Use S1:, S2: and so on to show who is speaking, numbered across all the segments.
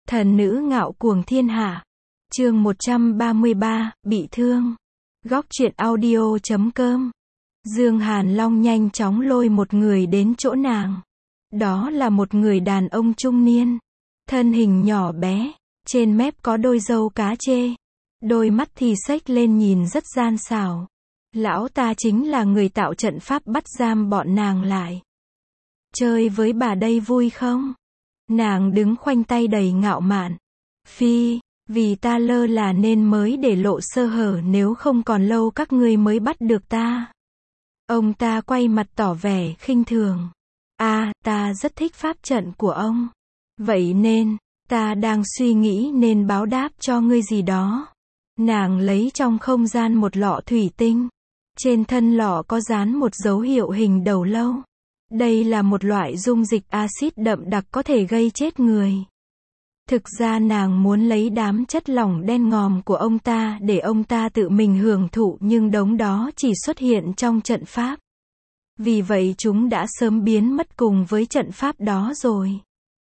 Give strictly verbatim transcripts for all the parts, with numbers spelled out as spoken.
S1: Thần nữ ngạo cuồng thiên hạ. Chương một trăm ba mươi ba, bị thương. Góc truyện audio chấm com. Dương Hàn Long nhanh chóng lôi một người đến chỗ nàng. Đó là một người đàn ông trung niên. Thân hình nhỏ bé, trên mép có đôi râu cá chê. Đôi mắt thì xếch lên nhìn rất gian xảo. Lão ta chính là người tạo trận pháp bắt giam bọn nàng lại. Chơi với bà đây vui không? Nàng đứng khoanh tay đầy ngạo mạn. Phi, vì ta lơ là nên mới để lộ sơ hở, nếu không còn lâu các ngươi mới bắt được ta. Ông ta quay mặt tỏ vẻ khinh thường. À, ta rất thích pháp trận của ông. Vậy nên, ta đang suy nghĩ nên báo đáp cho ngươi gì đó. Nàng lấy trong không gian một lọ thủy tinh. Trên thân lọ có dán một dấu hiệu hình đầu lâu. Đây là một loại dung dịch axit đậm đặc có thể gây chết người. Thực ra nàng muốn lấy đám chất lỏng đen ngòm của ông ta để ông ta tự mình hưởng thụ, nhưng đống đó chỉ xuất hiện trong trận pháp. Vì vậy chúng đã sớm biến mất cùng với trận pháp đó rồi.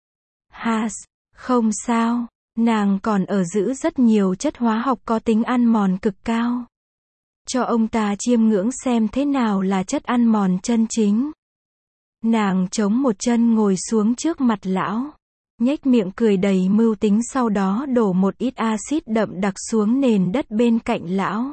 S1: Has, không sao, nàng còn ở giữ rất nhiều chất hóa học có tính ăn mòn cực cao. Cho ông ta chiêm ngưỡng xem thế nào là chất ăn mòn chân chính. Nàng chống một chân ngồi xuống trước mặt lão, nhếch miệng cười đầy mưu tính, sau đó đổ một ít axit đậm đặc xuống nền đất bên cạnh lão.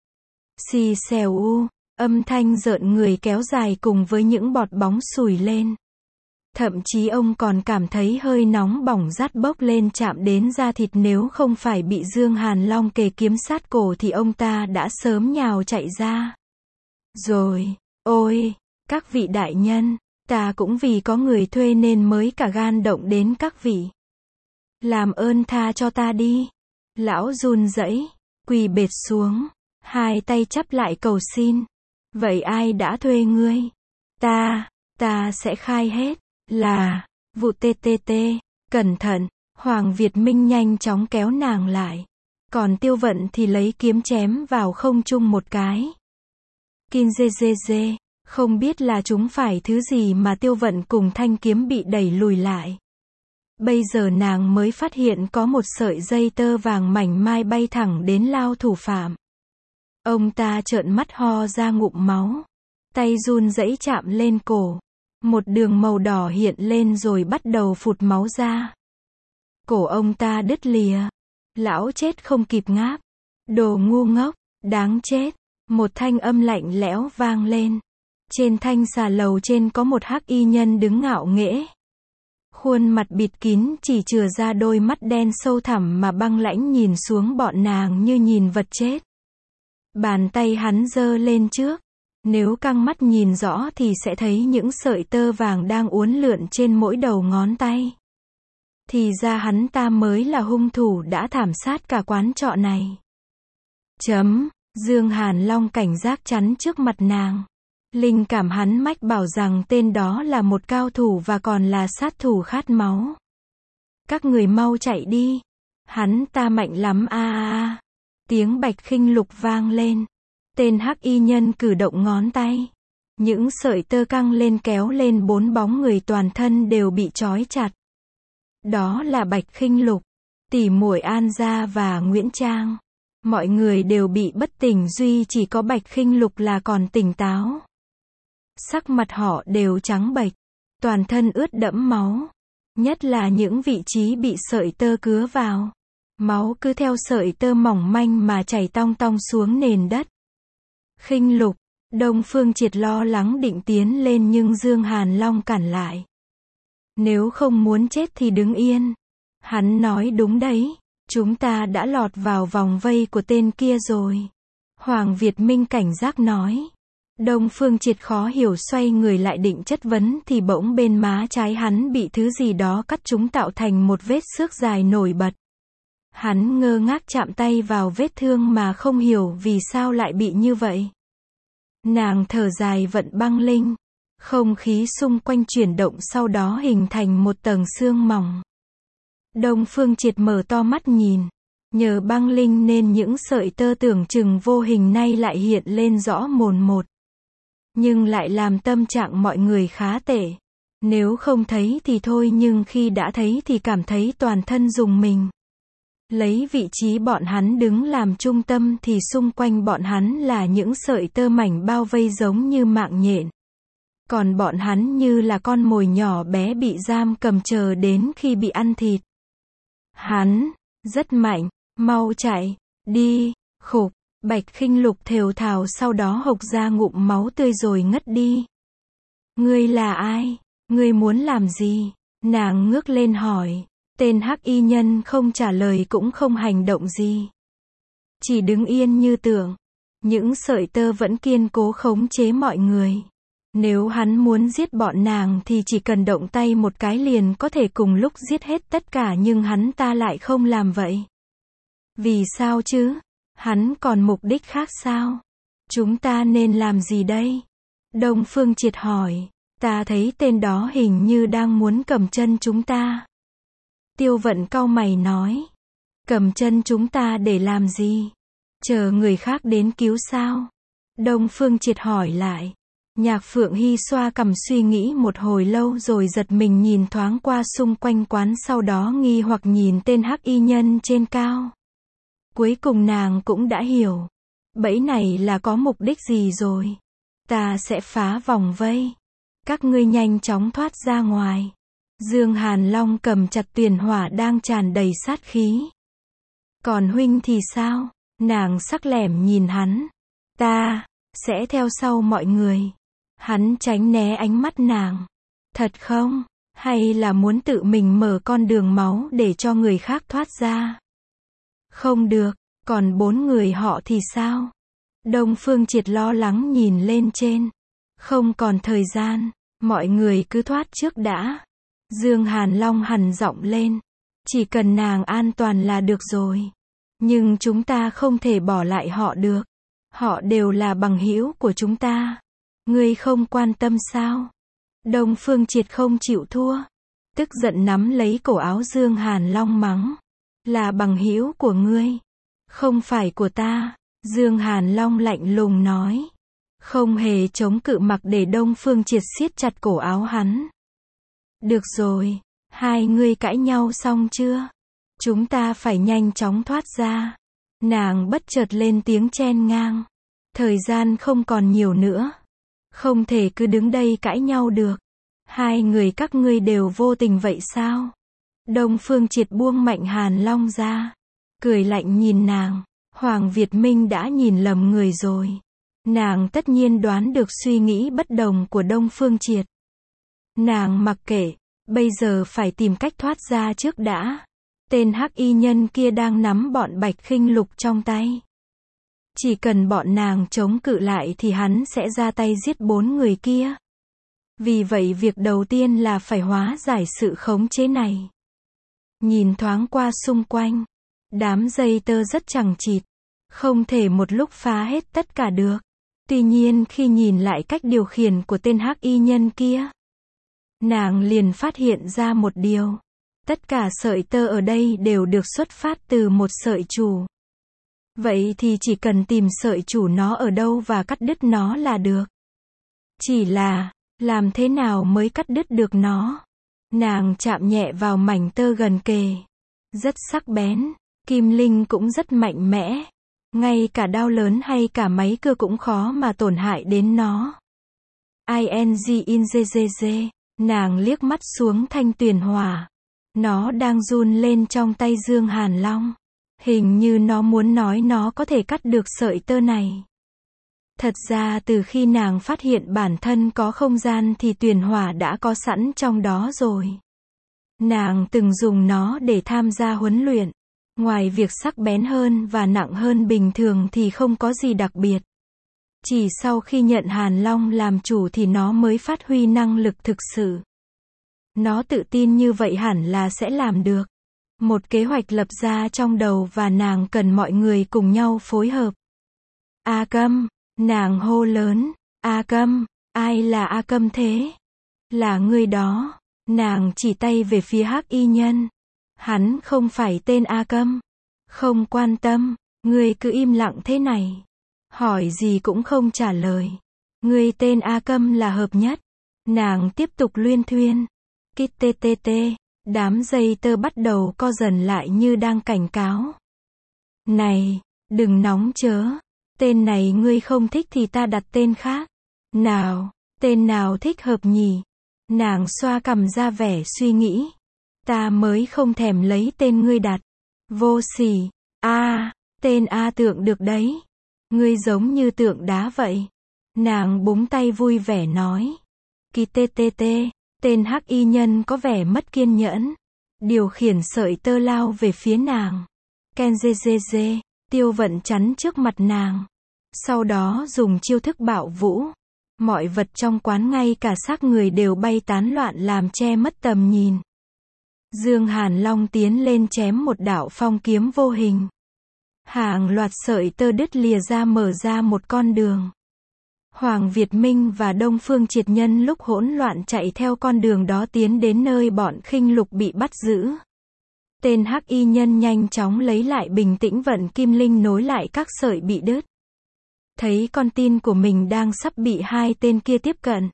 S1: Xì xèo u, âm thanh rợn người kéo dài cùng với những bọt bóng sủi lên. Thậm chí ông còn cảm thấy hơi nóng bỏng rát bốc lên chạm đến da thịt, nếu không phải bị Dương Hàn Long kề kiếm sát cổ thì ông ta đã sớm nhào chạy ra. Rồi, ôi, các vị đại nhân, ta cũng vì có người thuê nên mới cả gan động đến các vị. Làm ơn tha cho ta đi. Lão run rẩy, quỳ bệt xuống, hai tay chắp lại cầu xin. Vậy ai đã thuê ngươi? Ta, ta sẽ khai hết. Là, vụ tê tê tê, cẩn thận, Hoàng Việt Minh nhanh chóng kéo nàng lại. Còn Tiêu Vận thì lấy kiếm chém vào không trung một cái. Kim dê dê dê, không biết là chúng phải thứ gì mà Tiêu Vận cùng thanh kiếm bị đẩy lùi lại. Bây giờ nàng mới phát hiện có một sợi dây tơ vàng mảnh mai bay thẳng đến lao thủ phạm. Ông ta trợn mắt ho ra ngụm máu. Tay run rẩy chạm lên cổ. Một đường màu đỏ hiện lên rồi bắt đầu phụt máu ra. Cổ ông ta đứt lìa. Lão chết không kịp ngáp. Đồ ngu ngốc, đáng chết. Một thanh âm lạnh lẽo vang lên. Trên thanh xà lầu trên có một hắc y nhân đứng ngạo nghễ. Khuôn mặt bịt kín, chỉ chừa ra đôi mắt đen sâu thẳm mà băng lãnh nhìn xuống bọn nàng như nhìn vật chết. Bàn tay hắn giơ lên trước. Nếu căng mắt nhìn rõ thì sẽ thấy những sợi tơ vàng đang uốn lượn trên mỗi đầu ngón tay. Thì ra hắn ta mới là hung thủ đã thảm sát cả quán trọ này. Chấm, Dương Hàn Long cảnh giác chắn trước mặt nàng. Linh cảm hắn mách bảo rằng tên đó là một cao thủ và còn là sát thủ khát máu. Các người mau chạy đi. Hắn ta mạnh lắm a a a. Tiếng bạch khinh lục vang lên. Tên hắc y nhân cử động ngón tay. Những sợi tơ căng lên kéo lên bốn bóng người toàn thân đều bị trói chặt. Đó là Bạch Khinh Lục, tỷ muội An Gia và Nguyễn Trang. Mọi người đều bị bất tỉnh, duy chỉ có Bạch Khinh Lục là còn tỉnh táo. Sắc mặt họ đều trắng bệch, toàn thân ướt đẫm máu. Nhất là những vị trí bị sợi tơ cứa vào. Máu cứ theo sợi tơ mỏng manh mà chảy tong tong xuống nền đất. Khinh Lục, Đông Phương Triệt lo lắng định tiến lên nhưng Dương Hàn Long cản lại. Nếu không muốn chết thì đứng yên. Hắn nói đúng đấy, chúng ta đã lọt vào vòng vây của tên kia rồi. Hoàng Việt Minh cảnh giác nói. Đông Phương Triệt khó hiểu xoay người lại định chất vấn thì bỗng bên má trái hắn bị thứ gì đó cắt trúng tạo thành một vết xước dài nổi bật. Hắn ngơ ngác chạm tay vào vết thương mà không hiểu vì sao lại bị như vậy. Nàng thở dài vận băng linh. Không khí xung quanh chuyển động, sau đó hình thành một tầng sương mỏng. Đông Phương Triệt mở to mắt nhìn. Nhờ băng linh nên những sợi tơ tưởng chừng vô hình nay lại hiện lên rõ mồn một. Nhưng lại làm tâm trạng mọi người khá tệ. Nếu không thấy thì thôi, nhưng khi đã thấy thì cảm thấy toàn thân rùng mình. Lấy vị trí bọn hắn đứng làm trung tâm thì xung quanh bọn hắn là những sợi tơ mảnh bao vây giống như mạng nhện. Còn bọn hắn như là con mồi nhỏ bé bị giam cầm chờ đến khi bị ăn thịt. Hắn, rất mạnh, mau chạy, đi, khục, Bạch Khinh Lục thều thào sau đó hộc ra ngụm máu tươi rồi ngất đi. Ngươi là ai? Ngươi muốn làm gì? Nàng ngước lên hỏi. Tên hắc y nhân không trả lời cũng không hành động gì. Chỉ đứng yên như tượng. Những sợi tơ vẫn kiên cố khống chế mọi người. Nếu hắn muốn giết bọn nàng thì chỉ cần động tay một cái liền có thể cùng lúc giết hết tất cả, nhưng hắn ta lại không làm vậy. Vì sao chứ? Hắn còn mục đích khác sao? Chúng ta nên làm gì đây? Đông Phương Triệt hỏi. Ta thấy tên đó hình như đang muốn cầm chân chúng ta. Tiêu Vận cau mày nói. Cầm chân chúng ta để làm gì? Chờ người khác đến cứu sao? Đông Phương Triệt hỏi lại. Nhạc Phượng Hy xoa cằm suy nghĩ một hồi lâu rồi giật mình nhìn thoáng qua xung quanh quán, sau đó nghi hoặc nhìn tên hắc y nhân trên cao. Cuối cùng nàng cũng đã hiểu. Bẫy này là có mục đích gì rồi? Ta sẽ phá vòng vây. Các ngươi nhanh chóng thoát ra ngoài. Dương Hàn Long cầm chặt Tuyền Hỏa đang tràn đầy sát khí. Còn huynh thì sao? Nàng sắc lẻm nhìn hắn. Ta sẽ theo sau mọi người. Hắn tránh né ánh mắt nàng. Thật không? Hay là muốn tự mình mở con đường máu để cho người khác thoát ra? Không được, còn bốn người họ thì sao? Đông Phương Triệt lo lắng nhìn lên trên. Không còn thời gian, mọi người cứ thoát trước đã. Dương Hàn Long hằn giọng lên. Chỉ cần nàng an toàn là được rồi. Nhưng chúng ta không thể bỏ lại họ được. Họ đều là bằng hữu của chúng ta. Ngươi không quan tâm sao? Đông Phương Triệt không chịu thua. Tức giận nắm lấy cổ áo Dương Hàn Long mắng. Là bằng hữu của ngươi. Không phải của ta. Dương Hàn Long lạnh lùng nói. Không hề chống cự, mặc để Đông Phương Triệt siết chặt cổ áo hắn. Được rồi. Hai ngươi cãi nhau xong chưa? Chúng ta phải nhanh chóng thoát ra. Nàng bất chợt lên tiếng chen ngang. Thời gian không còn nhiều nữa. Không thể cứ đứng đây cãi nhau được. Hai người các ngươi đều vô tình vậy sao? Đông Phương Triệt buông mạnh Hàn Long ra. Cười lạnh nhìn nàng. Hoàng Việt Minh đã nhìn lầm người rồi. Nàng tất nhiên đoán được suy nghĩ bất đồng của Đông Phương Triệt. Nàng mặc kệ. Bây giờ phải tìm cách thoát ra trước đã. Tên hắc y nhân kia đang nắm bọn Bạch Khinh Lục trong tay. Chỉ cần bọn nàng chống cự lại thì hắn sẽ ra tay giết bốn người kia. Vì vậy việc đầu tiên là phải hóa giải sự khống chế này. Nhìn thoáng qua xung quanh. Đám dây tơ rất chằng chịt. Không thể một lúc phá hết tất cả được. Tuy nhiên khi nhìn lại cách điều khiển của tên hắc y nhân kia, nàng liền phát hiện ra một điều. Tất cả sợi tơ ở đây đều được xuất phát từ một sợi chủ. Vậy thì chỉ cần tìm sợi chủ nó ở đâu và cắt đứt nó là được. Chỉ là, làm thế nào mới cắt đứt được nó? Nàng chạm nhẹ vào mảnh tơ gần kề. Rất sắc bén, kim linh cũng rất mạnh mẽ. Ngay cả đao lớn hay cả máy cưa cũng khó mà tổn hại đến nó. Ing in ggg, nàng liếc mắt xuống thanh Tuyền Hỏa. Nó đang run lên trong tay Dương Hàn Long. Hình như nó muốn nói nó có thể cắt được sợi tơ này. Thật ra từ khi nàng phát hiện bản thân có không gian thì Tuyền Hỏa đã có sẵn trong đó rồi. Nàng từng dùng nó để tham gia huấn luyện. Ngoài việc sắc bén hơn và nặng hơn bình thường thì không có gì đặc biệt. Chỉ sau khi nhận Hàn Long làm chủ thì nó mới phát huy năng lực thực sự. Nó tự tin như vậy hẳn là sẽ làm được. Một kế hoạch lập ra trong đầu và nàng cần mọi người cùng nhau phối hợp. A Câm, nàng hô lớn. A Câm, ai là A Câm thế? Là ngươi đó. Nàng chỉ tay về phía hắc y nhân. Hắn không phải tên A Câm. Không quan tâm, ngươi cứ im lặng thế này. Hỏi gì cũng không trả lời. Ngươi tên A Câm là hợp nhất. Nàng tiếp tục luyên thuyên. Kít tê tê tê, đám dây tơ bắt đầu co dần lại như đang cảnh cáo. Này, đừng nóng chớ. Tên này ngươi không thích thì ta đặt tên khác. Nào, tên nào thích hợp nhỉ? Nàng xoa cằm ra vẻ suy nghĩ. Ta mới không thèm lấy tên ngươi đặt. Vô sỉ. A, tên A Tượng được đấy. Ngươi giống như tượng đá vậy. Nàng búng tay vui vẻ nói. Kỳ tê tê tê, tên hắc y nhân có vẻ mất kiên nhẫn. Điều khiển sợi tơ lao về phía nàng. Ken dê dê dê, Tiêu Vận chắn trước mặt nàng. Sau đó dùng chiêu thức bạo vũ. Mọi vật trong quán ngay cả xác người đều bay tán loạn làm che mất tầm nhìn. Dương Hàn Long tiến lên chém một đạo phong kiếm vô hình. Hàng loạt sợi tơ đứt lìa ra mở ra một con đường. Hoàng Việt Minh và Đông Phương Triệt Nhân lúc hỗn loạn chạy theo con đường đó tiến đến nơi bọn Khinh Lục bị bắt giữ. Tên hắc y nhân nhanh chóng lấy lại bình tĩnh vận kim linh nối lại các sợi bị đứt. Thấy con tin của mình đang sắp bị hai tên kia tiếp cận.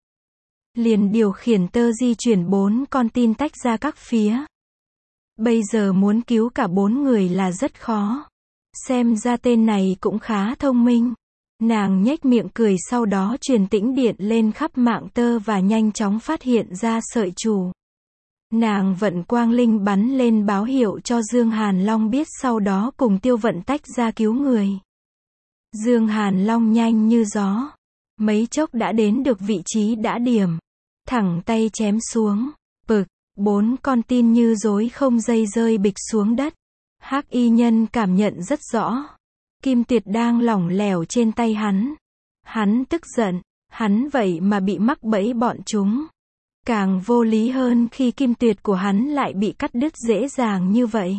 S1: Liền điều khiển tơ di chuyển bốn con tin tách ra các phía. Bây giờ muốn cứu cả bốn người là rất khó. Xem ra tên này cũng khá thông minh. Nàng nhếch miệng cười sau đó truyền tĩnh điện lên khắp mạng tơ và nhanh chóng phát hiện ra sợi chủ. Nàng vận quang linh bắn lên báo hiệu cho Dương Hàn Long biết sau đó cùng Tiêu Vận tách ra cứu người. Dương Hàn Long nhanh như gió. Mấy chốc đã đến được vị trí đã điểm. Thẳng tay chém xuống. Bực, bốn con tin như rối không dây rơi bịch xuống đất. Hắc y nhân cảm nhận rất rõ. Kim Tuyệt đang lỏng lẻo trên tay hắn. Hắn tức giận. Hắn vậy mà bị mắc bẫy bọn chúng. Càng vô lý hơn khi Kim Tuyệt của hắn lại bị cắt đứt dễ dàng như vậy.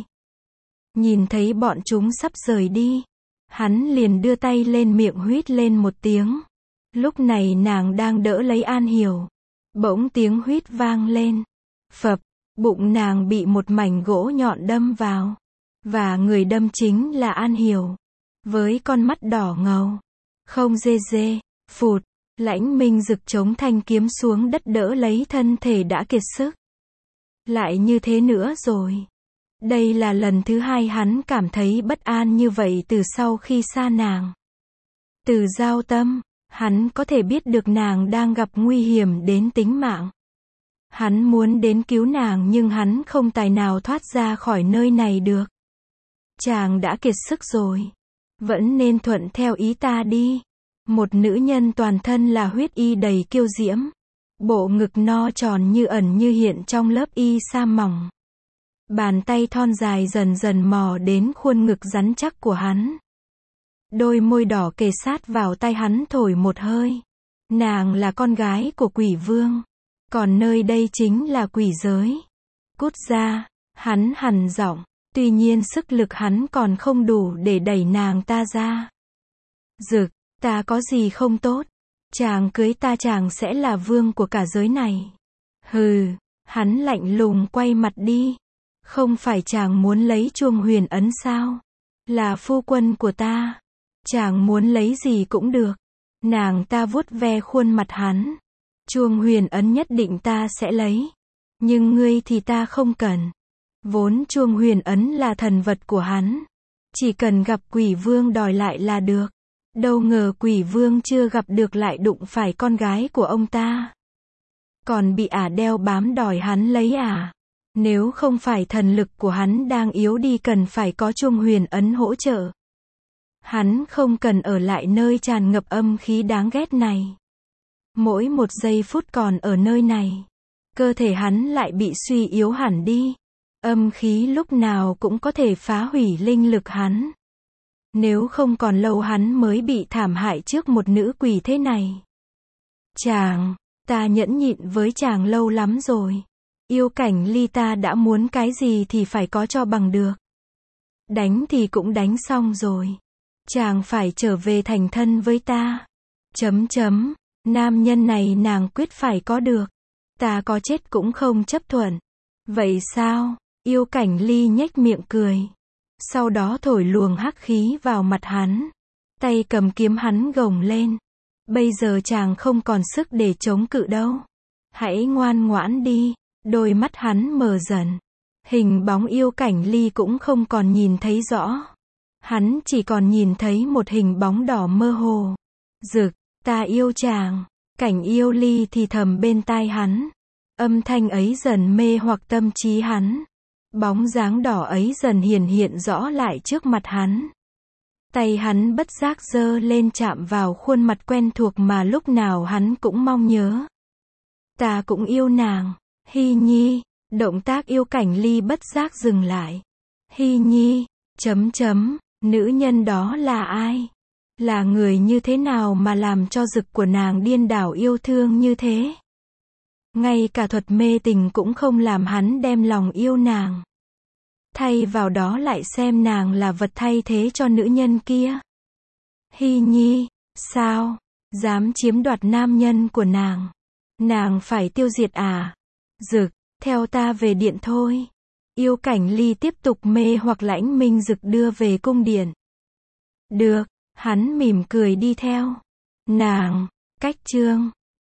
S1: Nhìn thấy bọn chúng sắp rời đi. Hắn liền đưa tay lên miệng huýt lên một tiếng. Lúc này nàng đang đỡ lấy An Hiểu. Bỗng tiếng huýt vang lên. Phập, bụng nàng bị một mảnh gỗ nhọn đâm vào. Và người đâm chính là An Hiểu. Với con mắt đỏ ngầu. Không dê dê, phụt, Lãnh Minh Dực chống thanh kiếm xuống đất đỡ lấy thân thể đã kiệt sức. Lại như thế nữa rồi. Đây là lần thứ hai hắn cảm thấy bất an như vậy từ sau khi xa nàng. Từ Giao Tâm, hắn có thể biết được nàng đang gặp nguy hiểm đến tính mạng. Hắn muốn đến cứu nàng nhưng hắn không tài nào thoát ra khỏi nơi này được. Chàng đã kiệt sức rồi. Vẫn nên thuận theo ý ta đi. Một nữ nhân toàn thân là huyết y đầy kiêu diễm. Bộ ngực no tròn như ẩn như hiện trong lớp y sa mỏng. Bàn tay thon dài dần dần mò đến khuôn ngực rắn chắc của hắn. Đôi môi đỏ kề sát vào tay hắn thổi một hơi. Nàng là con gái của quỷ vương. Còn nơi đây chính là quỷ giới. Cút ra, hắn hằn giọng. Tuy nhiên sức lực hắn còn không đủ để đẩy nàng ta ra. Dực, ta có gì không tốt? Chàng cưới ta chàng sẽ là vương của cả giới này. Hừ, hắn lạnh lùng quay mặt đi. Không phải chàng muốn lấy chuông huyền ấn sao? Là phu quân của ta. Chàng muốn lấy gì cũng được. Nàng ta vuốt ve khuôn mặt hắn. Chuông huyền ấn nhất định ta sẽ lấy. Nhưng ngươi thì ta không cần. Vốn chuông huyền ấn là thần vật của hắn. Chỉ cần gặp quỷ vương đòi lại là được. Đâu ngờ quỷ vương chưa gặp được lại đụng phải con gái của ông ta. Còn bị ả đeo bám đòi hắn lấy ả. Nếu không phải thần lực của hắn đang yếu đi cần phải có chuông huyền ấn hỗ trợ. Hắn không cần ở lại nơi tràn ngập âm khí đáng ghét này. Mỗi một giây phút còn ở nơi này, cơ thể hắn lại bị suy yếu hẳn đi. Âm khí lúc nào cũng có thể phá hủy linh lực hắn. Nếu không còn lâu hắn mới bị thảm hại trước một nữ quỷ thế này. Chàng, ta nhẫn nhịn với chàng lâu lắm rồi. Yêu Cảnh Ly ta đã muốn cái gì thì phải có cho bằng được. Đánh thì cũng đánh xong rồi. Chàng phải trở về thành thân với ta. Chấm chấm, nam nhân này nàng quyết phải có được. Ta có chết cũng không chấp thuận. Vậy sao? Yêu Cảnh Ly nhếch miệng cười. Sau đó thổi luồng hắc khí vào mặt hắn. Tay cầm kiếm hắn gồng lên. Bây giờ chàng không còn sức để chống cự đâu. Hãy ngoan ngoãn đi. Đôi mắt hắn mờ dần. Hình bóng Yêu Cảnh Ly cũng không còn nhìn thấy rõ. Hắn chỉ còn nhìn thấy một hình bóng đỏ mơ hồ. Dực, ta yêu chàng. Cảnh Yêu Ly thì thầm bên tai hắn. Âm thanh ấy dần mê hoặc tâm trí hắn. Bóng dáng đỏ ấy dần hiển hiện rõ lại trước mặt hắn. Tay hắn bất giác giơ lên chạm vào khuôn mặt quen thuộc mà lúc nào hắn cũng mong nhớ. Ta cũng yêu nàng. Hy Nhi. Động tác Yêu Cảnh Ly bất giác dừng lại. Hy Nhi. Chấm chấm. Nữ nhân đó là ai? Là người như thế nào mà làm cho Dực của nàng điên đảo yêu thương như thế? Ngay cả thuật mê tình cũng không làm hắn đem lòng yêu nàng. Thay vào đó lại xem nàng là vật thay thế cho nữ nhân kia. Hy Nhi, sao? Dám chiếm đoạt nam nhân của nàng. Nàng phải tiêu diệt à? Dực, theo ta về điện thôi. Yêu Cảnh Ly tiếp tục mê hoặc Lãnh Minh Dực đưa về cung điện. Được, hắn mỉm cười đi theo. Nàng, cách chương